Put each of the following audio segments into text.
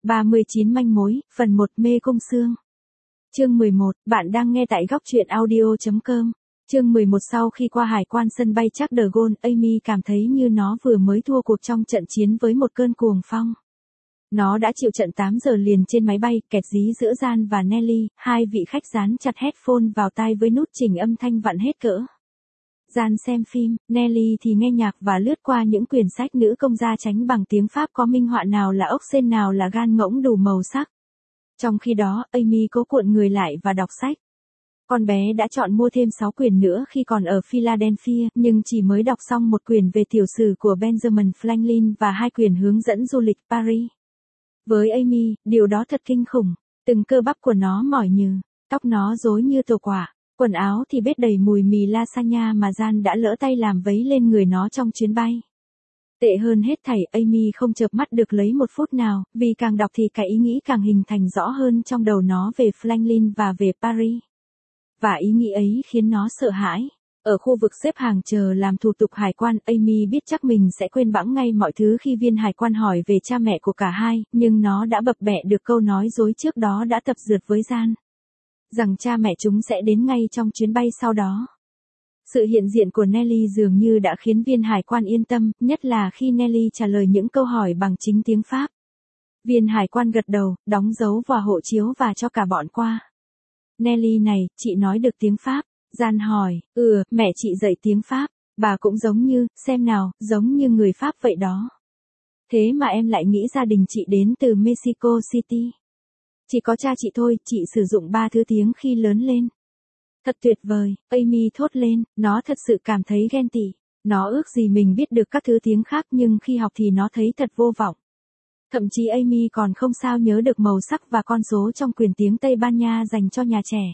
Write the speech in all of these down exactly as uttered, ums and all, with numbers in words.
ba mươi chín manh mối, phần một mê cung xương. Chương mười một, bạn đang nghe tại góc truyện audio chấm com. Chương mười một Sau khi qua hải quan sân bay Charles de Gaulle, Amy cảm thấy như nó vừa mới thua cuộc trong trận chiến với một cơn cuồng phong. Nó đã chịu trận tám giờ liền trên máy bay, kẹt dí giữa Jan và Nelly, hai vị khách dán chặt headphone vào tai với nút chỉnh âm thanh vặn hết cỡ. Jan xem phim, Nelly thì nghe nhạc và lướt qua những quyển sách nữ công gia tránh bằng tiếng Pháp có minh họa nào là ốc sên nào là gan ngỗng đủ màu sắc. Trong khi đó, Amy cố cuộn người lại và đọc sách. Con bé đã chọn mua thêm sáu quyển nữa khi còn ở Philadelphia, nhưng chỉ mới đọc xong một quyển về tiểu sử của Benjamin Franklin và hai quyển hướng dẫn du lịch Paris. Với Amy, điều đó thật kinh khủng. Từng cơ bắp của nó mỏi nhừ, tóc nó rối như tổ quả, quần áo thì bết đầy mùi mì lasagna mà Jan đã lỡ tay làm vấy lên người nó trong chuyến bay. Tệ hơn hết thảy, Amy không chợp mắt được lấy một phút nào, vì càng đọc thì cái ý nghĩ càng hình thành rõ hơn trong đầu nó về Franklin và về Paris. Và ý nghĩ ấy khiến nó sợ hãi. Ở khu vực xếp hàng chờ làm thủ tục hải quan, Amy biết chắc mình sẽ quên bẵng ngay mọi thứ khi viên hải quan hỏi về cha mẹ của cả hai, nhưng nó đã bập bẹ được câu nói dối trước đó đã tập dượt với Jan. Rằng cha mẹ chúng sẽ đến ngay trong chuyến bay sau đó. Sự hiện diện của Nelly dường như đã khiến viên hải quan yên tâm, nhất là khi Nelly trả lời những câu hỏi bằng chính tiếng Pháp. Viên hải quan gật đầu, đóng dấu vào hộ chiếu và cho cả bọn qua. Nelly này, chị nói được tiếng Pháp. Jan hỏi, ừ, mẹ chị dạy tiếng Pháp, bà cũng giống như, xem nào, giống như người Pháp vậy đó. Thế mà em lại nghĩ gia đình chị đến từ Mexico City. Chỉ có cha chị thôi, chị sử dụng ba thứ tiếng khi lớn lên. Thật tuyệt vời, Amy thốt lên, nó thật sự cảm thấy ghen tị. Nó ước gì mình biết được các thứ tiếng khác nhưng khi học thì nó thấy thật vô vọng. Thậm chí Amy còn không sao nhớ được màu sắc và con số trong quyển tiếng Tây Ban Nha dành cho nhà trẻ.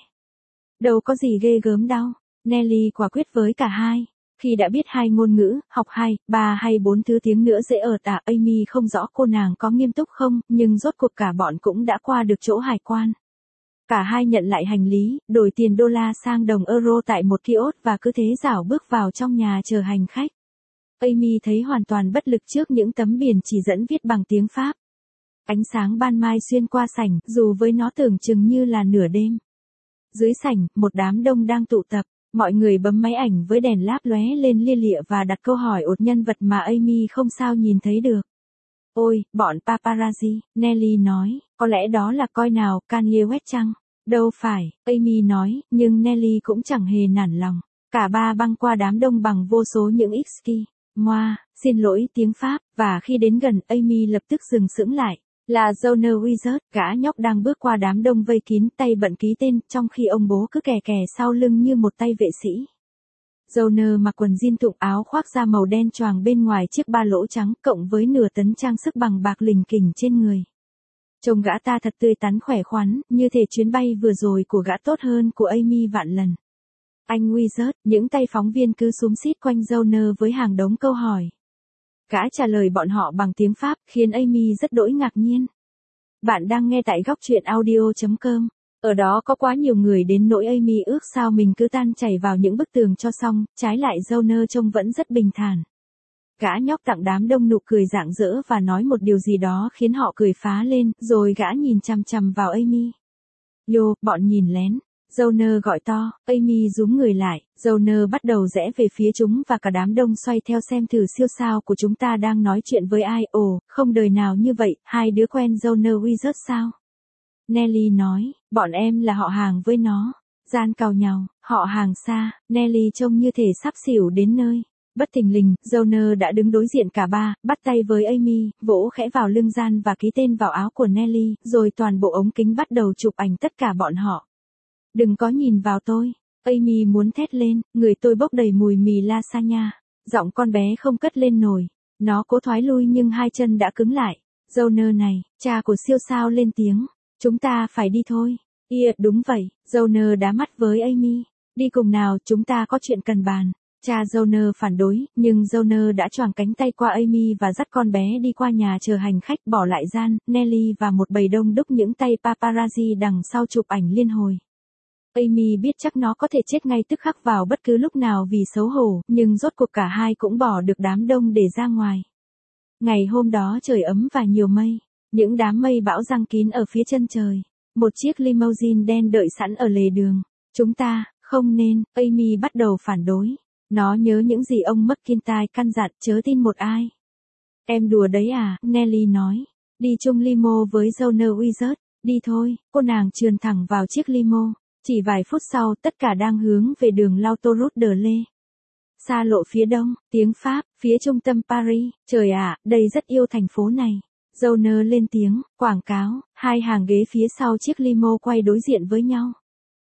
Đâu có gì ghê gớm đâu. Nelly quả quyết với cả hai. Khi đã biết hai ngôn ngữ, học hai, ba hay bốn thứ tiếng nữa dễ ở tả. Amy không rõ cô nàng có nghiêm túc không, nhưng rốt cuộc cả bọn cũng đã qua được chỗ hải quan. Cả hai nhận lại hành lý, đổi tiền đô la sang đồng euro tại một kiosk và cứ thế rảo bước vào trong nhà chờ hành khách. Amy thấy hoàn toàn bất lực trước những tấm biển chỉ dẫn viết bằng tiếng Pháp. Ánh sáng ban mai xuyên qua sảnh, dù với nó tưởng chừng như là nửa đêm. Dưới sảnh, một đám đông đang tụ tập, mọi người bấm máy ảnh với đèn láp lóe lên lia lịa và đặt câu hỏi ột nhân vật mà Amy không sao nhìn thấy được. Ôi, bọn paparazzi, Nelly nói, có lẽ đó là coi nào, Kanye West chăng? Đâu phải, Amy nói, nhưng Nelly cũng chẳng hề nản lòng. Cả ba băng qua đám đông bằng vô số những excuse, moi, xin lỗi tiếng Pháp, và khi đến gần, Amy lập tức dừng sững lại. Là Joner Wizard, gã nhóc đang bước qua đám đông vây kín, tay bận ký tên, trong khi ông bố cứ kè kè sau lưng như một tay vệ sĩ. Joner mặc quần jean thụng, áo khoác da màu đen choàng bên ngoài chiếc ba lỗ trắng, cộng với nửa tấn trang sức bằng bạc lình kình trên người. Trông gã ta thật tươi tắn khỏe khoắn, như thể chuyến bay vừa rồi của gã tốt hơn của Amy vạn lần. Anh Wizard, những tay phóng viên cứ xúm xít quanh Joner với hàng đống câu hỏi. Gã trả lời bọn họ bằng tiếng Pháp, khiến Amy rất đỗi ngạc nhiên. Bạn đang nghe tại góc truyện audio chấm com. Ở đó có quá nhiều người đến nỗi Amy ước sao mình cứ tan chảy vào những bức tường cho xong, trái lại Joner trông vẫn rất bình thản. Gã nhóc tặng đám đông nụ cười rạng rỡ và nói một điều gì đó khiến họ cười phá lên, rồi gã nhìn chằm chằm vào Amy. Yo, bọn nhìn lén. Joner gọi to, Amy rúm người lại, Joner bắt đầu rẽ về phía chúng và cả đám đông xoay theo xem thử siêu sao của chúng ta đang nói chuyện với ai. Ồ, không đời nào như vậy, hai đứa quen Joner Wizard sao? Nelly nói, bọn em là họ hàng với nó. Jan cào nhàu, họ hàng xa, Nelly trông như thể sắp xỉu đến nơi. Bất thình lình, Joner đã đứng đối diện cả ba, bắt tay với Amy, vỗ khẽ vào lưng Jan và ký tên vào áo của Nelly, rồi toàn bộ ống kính bắt đầu chụp ảnh tất cả bọn họ. Đừng có nhìn vào tôi. Amy muốn thét lên, người tôi bốc đầy mùi mì lasagna. Giọng con bé không cất lên nổi. Nó cố thoái lui nhưng hai chân đã cứng lại. Joner này, cha của siêu sao lên tiếng. Chúng ta phải đi thôi. Yeah, đúng vậy. Joner đá mắt với Amy. Đi cùng nào, chúng ta có chuyện cần bàn. Cha Joner phản đối, nhưng Joner đã choàng cánh tay qua Amy và dắt con bé đi qua nhà chờ hành khách, bỏ lại Jan, Nelly và một bầy đông đúc những tay paparazzi đằng sau chụp ảnh liên hồi. Amy biết chắc nó có thể chết ngay tức khắc vào bất cứ lúc nào vì xấu hổ, nhưng rốt cuộc cả hai cũng bỏ được đám đông để ra ngoài. Ngày hôm đó trời ấm và nhiều mây. Những đám mây bão giăng kín ở phía chân trời. Một chiếc limousine đen đợi sẵn ở lề đường. Chúng ta, không nên, Amy bắt đầu phản đối. Nó nhớ những gì ông McIntyre căn dặn, chớ tin một ai. Em đùa đấy à, Nelly nói. Đi chung limo với Joyner Wizard, đi thôi, cô nàng trườn thẳng vào chiếc limo. Chỉ vài phút sau tất cả đang hướng về đường L'autoroute de Lê. Xa lộ phía đông, tiếng Pháp, phía trung tâm Paris, trời ạ, đây rất yêu thành phố này. Joyner lên tiếng, quảng cáo, hai hàng ghế phía sau chiếc limo quay đối diện với nhau.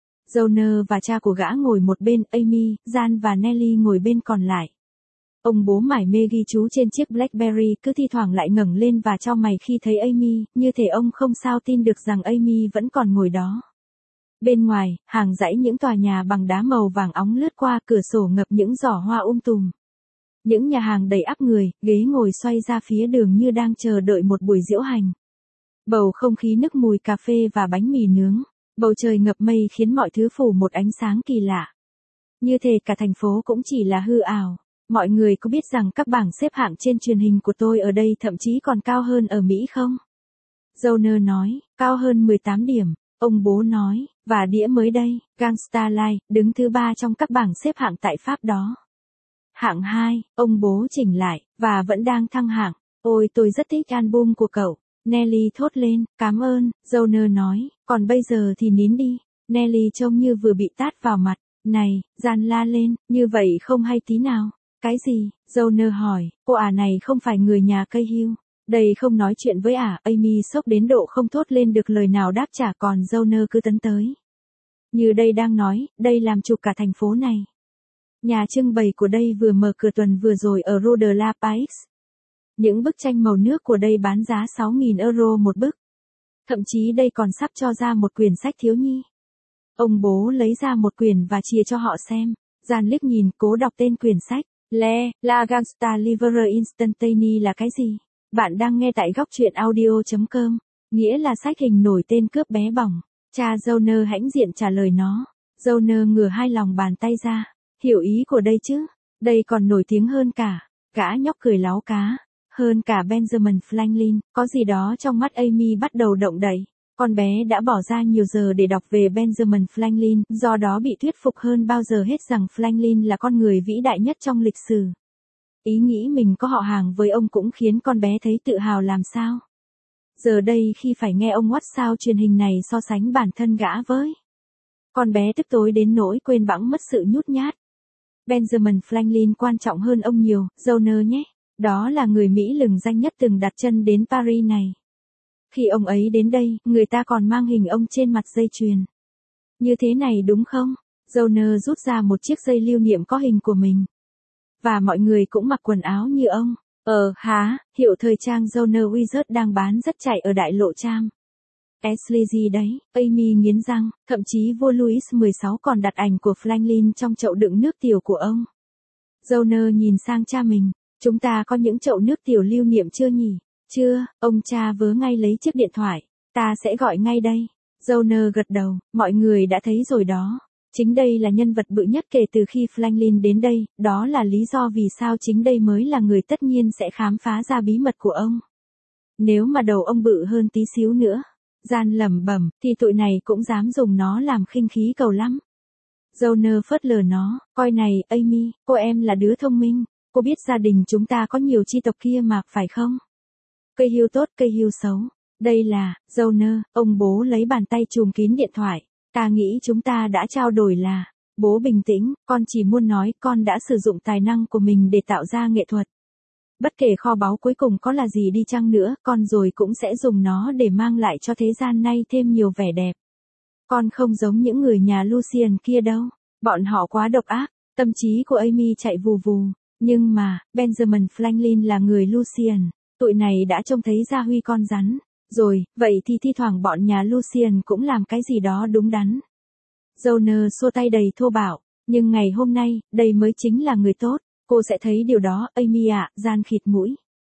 Joyner và cha của gã ngồi một bên, Amy, Jan và Nelly ngồi bên còn lại. Ông bố mải mê ghi chú trên chiếc Blackberry, cứ thi thoảng lại ngẩng lên và chau mày khi thấy Amy, như thể ông không sao tin được rằng Amy vẫn còn ngồi đó. Bên ngoài, hàng dãy những tòa nhà bằng đá màu vàng óng lướt qua, cửa sổ ngập những giỏ hoa um tùm. Những nhà hàng đầy ắp người, ghế ngồi xoay ra phía đường như đang chờ đợi một buổi diễu hành. Bầu không khí nức mùi cà phê và bánh mì nướng. Bầu trời ngập mây khiến mọi thứ phủ một ánh sáng kỳ lạ. Như thể cả thành phố cũng chỉ là hư ảo. Mọi người có biết rằng các bảng xếp hạng trên truyền hình của tôi ở đây thậm chí còn cao hơn ở Mỹ không? Joyner nói, cao hơn mười tám điểm. Ông bố nói, và đĩa mới đây, Gangsta Life, đứng thứ ba trong các bảng xếp hạng tại Pháp đó. Hạng hai, ông bố chỉnh lại, và vẫn đang thăng hạng. Ôi tôi rất thích album của cậu. Nelly thốt lên, cảm ơn, Joyner nói, còn bây giờ thì nín đi. Nelly trông như vừa bị tát vào mặt. Này, Jan la lên, như vậy không hay tí nào. Cái gì? Joyner hỏi, cô ả này không phải người nhà cây hưu. Đây không nói chuyện với ả, Amy sốc đến độ không thốt lên được lời nào đáp trả, còn Joyner cứ tấn tới. Như đây đang nói, đây làm chụp cả thành phố này. Nhà trưng bày của đây vừa mở cửa tuần vừa rồi ở Rue de la Paix. Những bức tranh màu nước của đây bán giá sáu nghìn euro một bức. Thậm chí đây còn sắp cho ra một quyển sách thiếu nhi. Ông bố lấy ra một quyển và chia cho họ xem. Jan liếc nhìn, cố đọc tên quyển sách. Le, La Gangsta Livre Instantanie là cái gì? Bạn đang nghe tại góc truyện audio chấm com. Nghĩa là sách hình nổi tên cướp bé bỏng. Cha Joyner hãnh diện trả lời nó. Joyner ngửa hai lòng bàn tay ra. Hiểu ý của đây chứ? Đây còn nổi tiếng hơn cả. Gã nhóc cười láo cá. Hơn cả Benjamin Franklin, có gì đó trong mắt Amy bắt đầu động đậy. Con bé đã bỏ ra nhiều giờ để đọc về Benjamin Franklin, do đó bị thuyết phục hơn bao giờ hết rằng Franklin là con người vĩ đại nhất trong lịch sử. Ý nghĩ mình có họ hàng với ông cũng khiến con bé thấy tự hào làm sao. Giờ đây khi phải nghe ông Watts sao truyền hình này so sánh bản thân gã với. Con bé tức tối đến nỗi quên bẵng mất sự nhút nhát. Benjamin Franklin quan trọng hơn ông nhiều, Joyner nhé. Đó là người Mỹ lừng danh nhất từng đặt chân đến Paris này. Khi ông ấy đến đây, người ta còn mang hình ông trên mặt dây chuyền. Như thế này đúng không? Joyner rút ra một chiếc dây lưu niệm có hình của mình. Và mọi người cũng mặc quần áo như ông. Ờ, há, hiệu thời trang Joyner Wizard đang bán rất chạy ở đại lộ Tram. Ashley gì đấy, Amy nghiến răng, thậm chí vua Louis mười sáu còn đặt ảnh của Franklin trong chậu đựng nước tiểu của ông. Joyner nhìn sang cha mình. Chúng ta có những chậu nước tiểu lưu niệm chưa nhỉ? Chưa, ông cha vớ ngay lấy chiếc điện thoại. Ta sẽ gọi ngay đây. Joyner gật đầu, mọi người đã thấy rồi đó. Chính đây là nhân vật bự nhất kể từ khi Franklin đến đây, đó là lý do vì sao chính đây mới là người tất nhiên sẽ khám phá ra bí mật của ông. Nếu mà đầu ông bự hơn tí xíu nữa, Jan lẩm bẩm, thì tụi này cũng dám dùng nó làm khinh khí cầu lắm. Joyner phớt lờ nó, coi này, Amy, cô em là đứa thông minh. Cô biết gia đình chúng ta có nhiều chi tộc kia mà, phải không? Cây hưu tốt, cây hưu xấu. Đây là, Joyner, ông bố lấy bàn tay chùm kín điện thoại. Ta nghĩ chúng ta đã trao đổi là, bố bình tĩnh, con chỉ muốn nói con đã sử dụng tài năng của mình để tạo ra nghệ thuật. Bất kể kho báu cuối cùng có là gì đi chăng nữa, con rồi cũng sẽ dùng nó để mang lại cho thế gian nay thêm nhiều vẻ đẹp. Con không giống những người nhà Lucien kia đâu. Bọn họ quá độc ác. Tâm trí của Amy chạy vù vù. Nhưng mà, Benjamin Franklin là người Lucien, tụi này đã trông thấy gia huy con rắn. Rồi, vậy thì thi thoảng bọn nhà Lucien cũng làm cái gì đó đúng đắn. Joyner xua tay đầy thô bạo, nhưng ngày hôm nay, đây mới chính là người tốt, cô sẽ thấy điều đó, Amy ạ, Jan khịt mũi.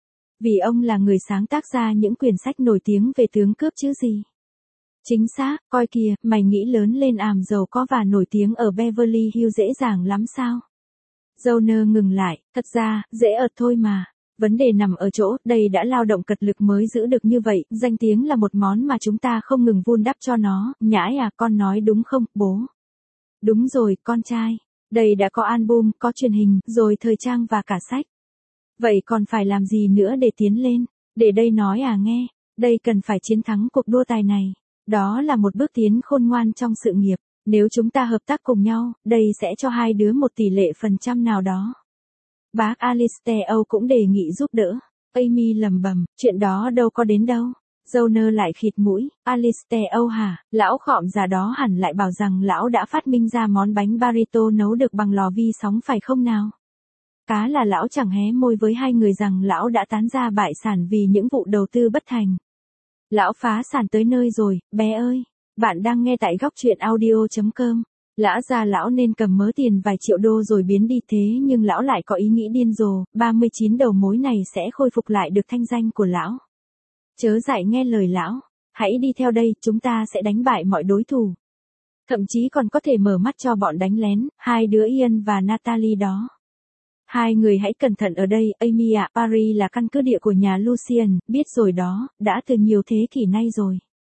Vì ông là người sáng tác ra những quyển sách nổi tiếng về tướng cướp chứ gì. Chính xác, coi kìa, mày nghĩ lớn lên àm giàu có và nổi tiếng ở Beverly Hills dễ dàng lắm sao? Joyner ngừng lại, thật ra, dễ ợt thôi mà. Vấn đề nằm ở chỗ, đây đã lao động cật lực mới giữ được như vậy, danh tiếng là một món mà chúng ta không ngừng vun đắp cho nó. Nhãi à, con nói đúng không, bố? Đúng rồi, con trai. Đây đã có album, có truyền hình, rồi thời trang và cả sách. Vậy còn phải làm gì nữa để tiến lên? Để đây nói à nghe, đây cần phải chiến thắng cuộc đua tài này. Đó là một bước tiến khôn ngoan trong sự nghiệp. Nếu chúng ta hợp tác cùng nhau, đây sẽ cho hai đứa một tỷ lệ phần trăm nào đó. Bác Alistair Âu cũng đề nghị giúp đỡ. Amy lầm bầm, chuyện đó đâu có đến đâu. Joner lại khịt mũi, Alistair Âu hả, lão khọm già đó hẳn lại bảo rằng lão đã phát minh ra món bánh burrito nấu được bằng lò vi sóng phải không nào? Cá là lão chẳng hé môi với hai người rằng lão đã tán ra bại sản vì những vụ đầu tư bất thành. Lão phá sản tới nơi rồi, bé ơi. Bạn đang nghe tại góc truyện audio chấm com. Lã ra lão nên cầm mớ tiền vài triệu đô rồi biến đi thế nhưng lão lại có ý nghĩ điên rồ, ba mươi chín đầu mối này sẽ khôi phục lại được thanh danh của lão. Chớ dại nghe lời lão, hãy đi theo đây, chúng ta sẽ đánh bại mọi đối thủ. Thậm chí còn có thể mở mắt cho bọn đánh lén, hai đứa Ian và Natalie đó. Hai người hãy cẩn thận ở đây, Amy ạ, Paris là căn cứ địa của nhà Lucien, biết rồi đó, đã từ nhiều thế kỷ nay rồi.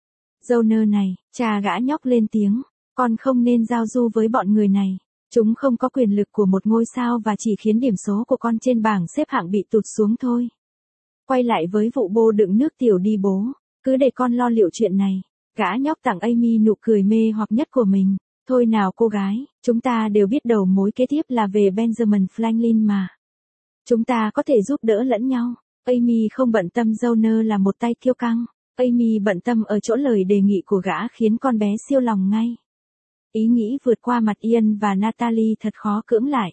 Joner này, cha gã nhóc lên tiếng, con không nên giao du với bọn người này. Chúng không có quyền lực của một ngôi sao và chỉ khiến điểm số của con trên bảng xếp hạng bị tụt xuống thôi. Quay lại với vụ bô đựng nước tiểu đi bố, cứ để con lo liệu chuyện này. Gã nhóc tặng Amy nụ cười mê hoặc nhất của mình. Thôi nào cô gái, chúng ta đều biết đầu mối kế tiếp là về Benjamin Franklin mà. Chúng ta có thể giúp đỡ lẫn nhau. Amy không bận tâm Joner là một tay kiêu căng. Amy bận tâm ở chỗ lời đề nghị của gã khiến con bé siêu lòng ngay. Ý nghĩ vượt qua mặt Ian và Natalie thật khó cưỡng lại.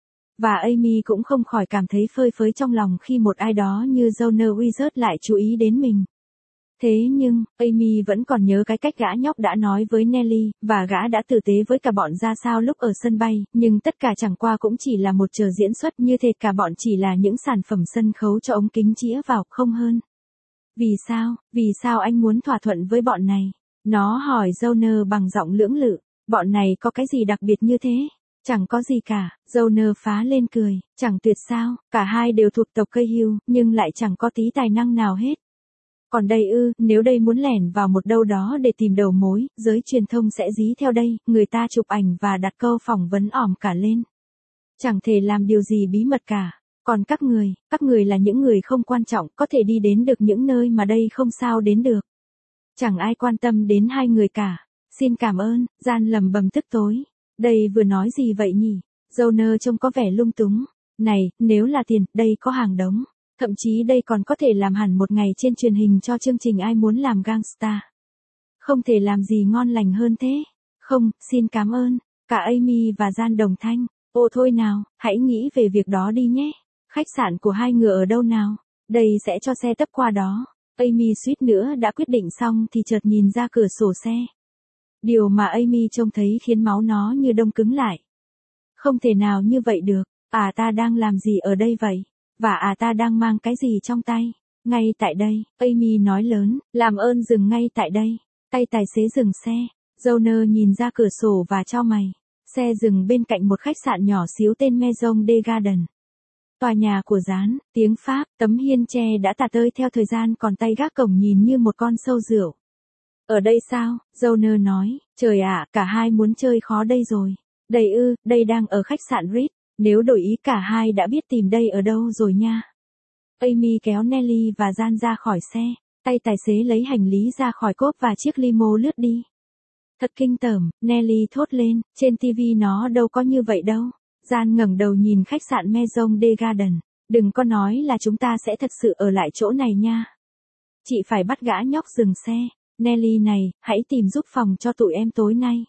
Và Amy cũng không khỏi cảm thấy phơi phới trong lòng khi một ai đó như Joner Wizard lại chú ý đến mình. Thế nhưng, Amy vẫn còn nhớ cái cách gã nhóc đã nói với Nelly, và gã đã tử tế với cả bọn ra sao lúc ở sân bay, nhưng tất cả chẳng qua cũng chỉ là một trò diễn xuất như thế, cả bọn chỉ là những sản phẩm sân khấu cho ống kính chĩa vào, không hơn. Vì sao, vì sao anh muốn thỏa thuận với bọn này? Nó hỏi Joner bằng giọng lưỡng lự, bọn này có cái gì đặc biệt như thế? Chẳng có gì cả, Joner phá lên cười, chẳng tuyệt sao, cả hai đều thuộc tộc cây hưu, nhưng lại chẳng có tí tài năng nào hết. Còn đây ư, nếu đây muốn lẻn vào một đâu đó để tìm đầu mối, giới truyền thông sẽ dí theo đây, người ta chụp ảnh và đặt câu phỏng vấn ỏm cả lên. Chẳng thể làm điều gì bí mật cả. Còn các người, các người là những người không quan trọng, có thể đi đến được những nơi mà đây không sao đến được. Chẳng ai quan tâm đến hai người cả. Xin cảm ơn, Gian lầm bầm tức tối. Đây vừa nói gì vậy nhỉ? Joner trông có vẻ lung túng. Này, nếu là tiền, đây có hàng đống. Thậm chí đây còn có thể làm hẳn một ngày trên truyền hình cho chương trình Ai Muốn Làm Gangsta. Không thể làm gì ngon lành hơn thế. Không, xin cảm ơn. Cả Amy và Gian đồng thanh. Ồ thôi nào, hãy nghĩ về việc đó đi nhé. Khách sạn của hai người ở đâu nào? Đây sẽ cho xe tấp qua đó. Amy suýt nữa đã quyết định xong thì chợt nhìn ra cửa sổ xe. Điều mà Amy trông thấy khiến máu nó như đông cứng lại. Không thể nào như vậy được. À ta đang làm gì ở đây vậy? Và à ta đang mang cái gì trong tay? Ngay tại đây, Amy nói lớn, làm ơn dừng ngay tại đây. Tay tài xế dừng xe. Joner nhìn ra cửa sổ và chau mày. Xe dừng bên cạnh một khách sạn nhỏ xíu tên Maison de Garden. Tòa nhà của Gián, tiếng Pháp, tấm hiên tre đã tả tơi theo thời gian, còn tay gác cổng nhìn như một con sâu rượu. Ở đây sao? Joner nói, trời ạ, cả hai muốn chơi khó đây rồi. Đây ư, đây đang ở khách sạn Ritz. Nếu đổi ý cả hai đã biết tìm đây ở đâu rồi nha. Amy kéo Nelly và Gian ra khỏi xe. Tay tài xế lấy hành lý ra khỏi cốp và chiếc limo lướt đi. Thật kinh tởm, Nelly thốt lên, trên ti vi nó đâu có như vậy đâu. Gian ngẩng đầu nhìn khách sạn Maison de Garden. Đừng có nói là chúng ta sẽ thật sự ở lại chỗ này nha. Chị phải bắt gã nhóc dừng xe. Nelly này, hãy tìm giúp phòng cho tụi em tối nay.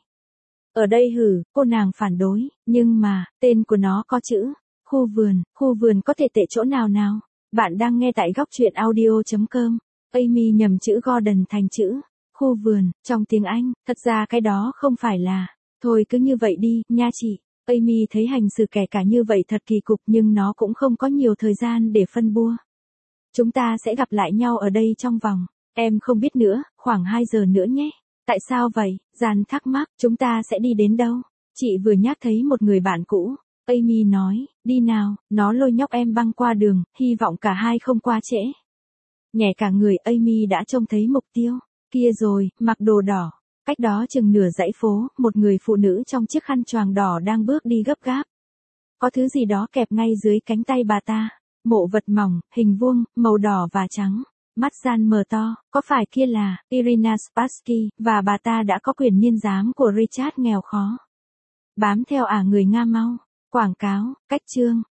Ở đây hử, cô nàng phản đối, nhưng mà, tên của nó có chữ, khu vườn, khu vườn có thể tệ chỗ nào nào? Bạn đang nghe tại góc truyện audio chấm com. Amy nhầm chữ Gordon thành chữ, khu vườn, trong tiếng Anh, thật ra cái đó không phải là, thôi cứ như vậy đi, nha chị. Amy thấy hành xử kẻ cả như vậy thật kỳ cục nhưng nó cũng không có nhiều thời gian để phân bua. Chúng ta sẽ gặp lại nhau ở đây trong vòng, em không biết nữa, khoảng hai giờ nữa nhé. Tại sao vậy? Gian thắc mắc, chúng ta sẽ đi đến đâu? Chị vừa nhắc thấy một người bạn cũ. Amy nói, đi nào, nó lôi nhóc em băng qua đường, hy vọng cả hai không qua trễ. Nhẹ cả người Amy đã trông thấy mục tiêu. Kia rồi, mặc đồ đỏ. Cách đó chừng nửa dãy phố, một người phụ nữ trong chiếc khăn choàng đỏ đang bước đi gấp gáp. Có thứ gì đó kẹp ngay dưới cánh tay bà ta. Mộ vật mỏng, hình vuông, màu đỏ và trắng. Mắt gian mờ to, có phải kia là Irina Spassky, và bà ta đã có quyền niên giám của Richard nghèo khó. Bám theo ả người Nga mau. Quảng cáo, cách chương.